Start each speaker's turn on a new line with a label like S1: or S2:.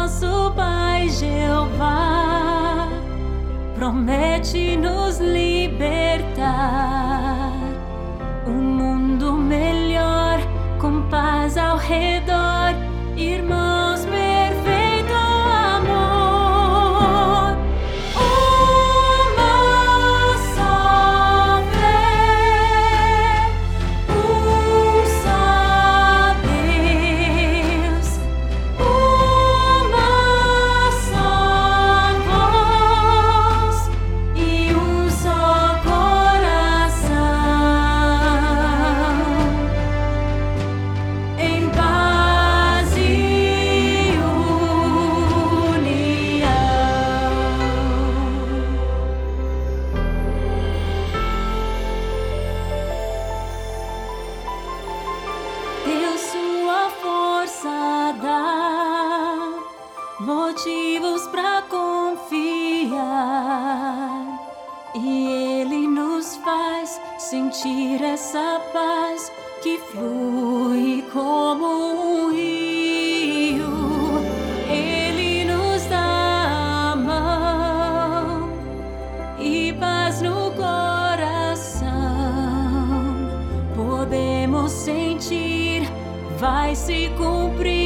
S1: nosso Pai Jeová promete nos libertar. Um mundo melhor, com paz ao redor, irmãos, perfeito amor. Uma só fé, só Deus, uma só voz e só coração, em paz e união. Deus sua força dá, motivos pra confiar, e Ele nos faz sentir essa paz que flui como um rio. Ele nos dá a mão e paz no coração. Podemos sentir, vai se cumprir